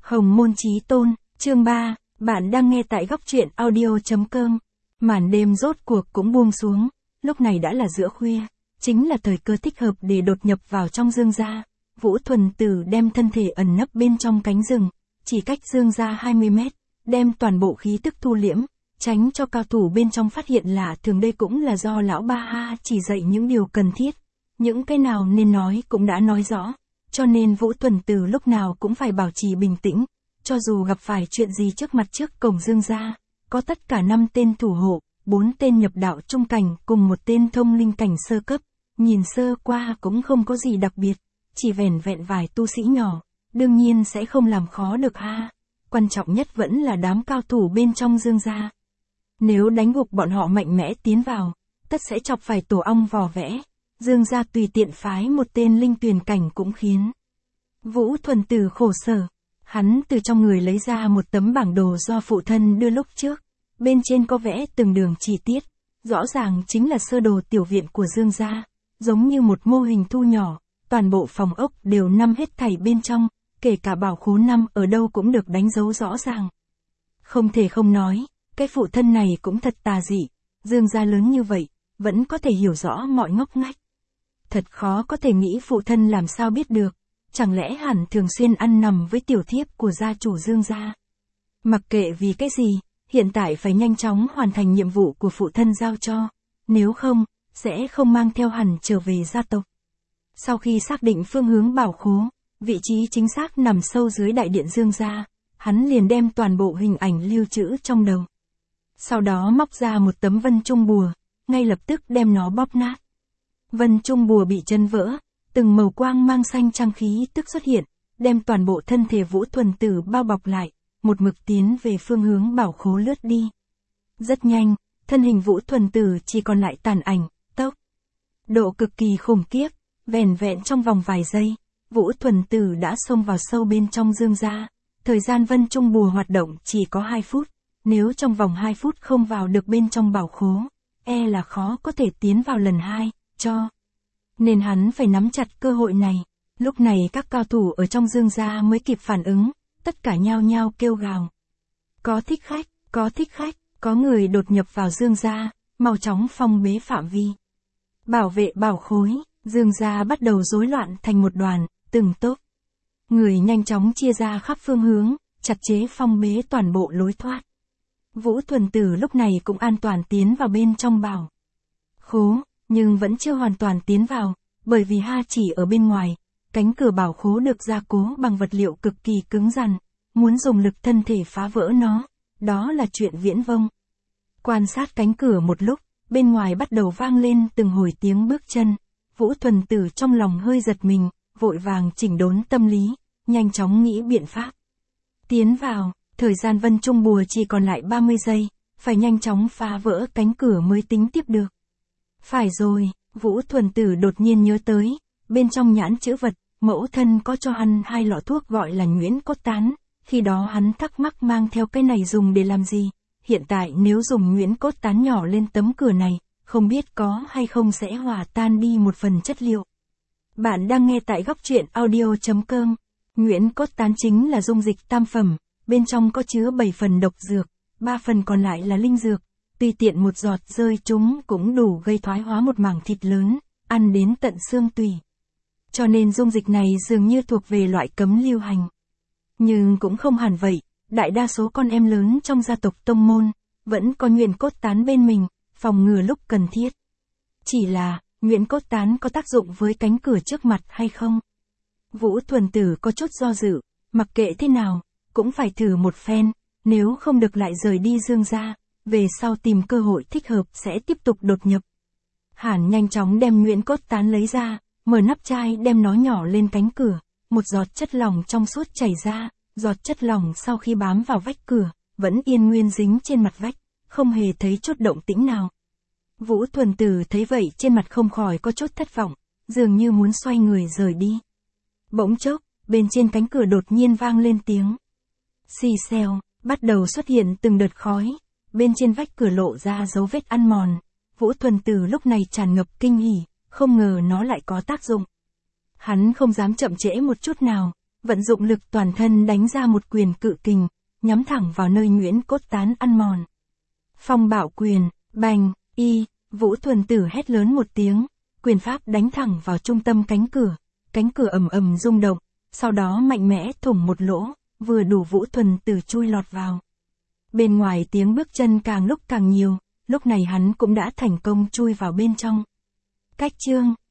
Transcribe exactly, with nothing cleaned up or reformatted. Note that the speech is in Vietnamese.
Hồng môn chí tôn, chương ba, bạn đang nghe tại góc truyện audio chấm com. Màn đêm rốt cuộc cũng buông xuống, lúc này đã là giữa khuya, chính là thời cơ thích hợp để đột nhập vào trong Dương gia. Vũ Thuần Tử đem thân thể ẩn nấp bên trong cánh rừng, chỉ cách Dương gia hai mươi mét, đem toàn bộ khí tức thu liễm, tránh cho cao thủ bên trong phát hiện lạ thường. Đây cũng là do lão Ba Ha chỉ dạy những điều cần thiết, những cái nào nên nói cũng đã nói rõ, cho nên Vũ Thuần Tử lúc nào cũng phải bảo trì bình tĩnh, cho dù gặp phải chuyện gì trước mặt. Trước cổng Dương gia, có tất cả năm tên thủ hộ, bốn tên nhập đạo trung cảnh cùng một tên thông linh cảnh sơ cấp, nhìn sơ qua cũng không có gì đặc biệt, chỉ vẻn vẹn vài tu sĩ nhỏ, đương nhiên sẽ không làm khó được ha. Quan trọng nhất vẫn là đám cao thủ bên trong Dương gia. Nếu đánh gục bọn họ mạnh mẽ tiến vào, tất sẽ chọc phải tổ ong vò vẽ. Dương gia tùy tiện phái một tên linh tuyền cảnh cũng khiến Vũ Thuần Tử khổ sở. Hắn từ trong người lấy ra một tấm bảng đồ do phụ thân đưa lúc trước, bên trên có vẽ từng đường chi tiết, rõ ràng chính là sơ đồ tiểu viện của Dương gia, giống như một mô hình thu nhỏ, toàn bộ phòng ốc đều nằm hết thảy bên trong, kể cả bảo khố nằm ở đâu cũng được đánh dấu rõ ràng. Không thể không nói, cái phụ thân này cũng thật tà dị, Dương gia lớn như vậy, vẫn có thể hiểu rõ mọi ngóc ngách. Thật khó có thể nghĩ phụ thân làm sao biết được, chẳng lẽ hẳn thường xuyên ăn nằm với tiểu thiếp của gia chủ Dương gia. Mặc kệ vì cái gì, hiện tại phải nhanh chóng hoàn thành nhiệm vụ của phụ thân giao cho, nếu không, sẽ không mang theo hẳn trở về gia tộc. Sau khi xác định phương hướng bảo khố, vị trí chính xác nằm sâu dưới đại điện Dương gia, hắn liền đem toàn bộ hình ảnh lưu trữ trong đầu. Sau đó móc ra một tấm vân trung bùa, ngay lập tức đem nó bóp nát. Vân trung bùa bị chân vỡ, từng màu quang mang xanh trăng khí tức xuất hiện, đem toàn bộ thân thể Vũ Thuần Tử bao bọc lại, một mực tiến về phương hướng bảo khố lướt đi. Rất nhanh, thân hình Vũ Thuần Tử chỉ còn lại tàn ảnh, tốc độ cực kỳ khủng khiếp, vẻn vẹn trong vòng vài giây, Vũ Thuần Tử đã xông vào sâu bên trong Dương gia. Thời gian vân trung bùa hoạt động chỉ có hai phút, nếu trong vòng hai phút không vào được bên trong bảo khố, e là khó có thể tiến vào lần hai, cho nên hắn phải nắm chặt cơ hội này. Lúc này các cao thủ ở trong Dương gia mới kịp phản ứng, tất cả nhao nhao kêu gào. Có thích khách, có thích khách, có người đột nhập vào Dương gia, mau chóng phong bế phạm vi. Bảo vệ bảo khối, Dương gia bắt đầu rối loạn thành một đoàn, từng tốp người nhanh chóng chia ra khắp phương hướng, chặt chế phong bế toàn bộ lối thoát. Vũ Thuần Tử lúc này cũng an toàn tiến vào bên trong bảo khố, nhưng vẫn chưa hoàn toàn tiến vào, bởi vì ha chỉ ở bên ngoài, cánh cửa bảo khố được gia cố bằng vật liệu cực kỳ cứng rắn, muốn dùng lực thân thể phá vỡ nó, đó là chuyện viễn vông. Quan sát cánh cửa một lúc, bên ngoài bắt đầu vang lên từng hồi tiếng bước chân, Vũ Thuần Tử trong lòng hơi giật mình, vội vàng chỉnh đốn tâm lý, nhanh chóng nghĩ biện pháp. Tiến vào, thời gian vân trung bùa chỉ còn lại ba mươi giây, phải nhanh chóng phá vỡ cánh cửa mới tính tiếp được. Phải rồi, Vũ Thuần Tử đột nhiên nhớ tới, bên trong nhãn chữ vật, mẫu thân có cho hắn hai lọ thuốc gọi là nhuyễn cốt tán, khi đó hắn thắc mắc mang theo cái này dùng để làm gì, hiện tại nếu dùng nhuyễn cốt tán nhỏ lên tấm cửa này, không biết có hay không sẽ hòa tan đi một phần chất liệu. Bạn đang nghe tại góc truyện audio chấm com. Nhuyễn cốt tán chính là dung dịch tam phẩm, bên trong có chứa bảy phần độc dược, ba phần còn lại là linh dược, tùy tiện một giọt rơi chúng cũng đủ gây thoái hóa một mảng thịt lớn, ăn đến tận xương tủy. Cho nên dung dịch này dường như thuộc về loại cấm lưu hành. Nhưng cũng không hẳn vậy, đại đa số con em lớn trong gia tộc tông môn, vẫn có nhuyễn cốt tán bên mình, phòng ngừa lúc cần thiết. Chỉ là, nhuyễn cốt tán có tác dụng với cánh cửa trước mặt hay không? Vũ Thuần Tử có chút do dự, mặc kệ thế nào, cũng phải thử một phen, nếu không được lại rời đi Dương gia, về sau tìm cơ hội thích hợp sẽ tiếp tục đột nhập. Hàn nhanh chóng đem nhuyễn cốt tán lấy ra, mở nắp chai đem nó nhỏ lên cánh cửa, một giọt chất lỏng trong suốt chảy ra, giọt chất lỏng sau khi bám vào vách cửa, vẫn yên nguyên dính trên mặt vách, không hề thấy chút động tĩnh nào. Vũ Thuần Tử thấy vậy trên mặt không khỏi có chút thất vọng, dường như muốn xoay người rời đi. Bỗng chốc, bên trên cánh cửa đột nhiên vang lên tiếng xì xèo, bắt đầu xuất hiện từng đợt khói, bên trên vách cửa lộ ra dấu vết ăn mòn. Vũ Thuần Tử lúc này tràn ngập kinh hỉ, không ngờ nó lại có tác dụng. Hắn không dám chậm trễ một chút nào, vận dụng lực toàn thân đánh ra một quyền cự kình, nhắm thẳng vào nơi Nguyễn Cốt Tán ăn mòn. Phong bạo quyền, bành, y, Vũ Thuần Tử hét lớn một tiếng, quyền pháp đánh thẳng vào trung tâm cánh cửa, cánh cửa ầm ầm rung động, sau đó mạnh mẽ thủng một lỗ, vừa đủ Vũ Thuần Tử chui lọt vào. Bên ngoài tiếng bước chân càng lúc càng nhiều, lúc này hắn cũng đã thành công chui vào bên trong. Cách chương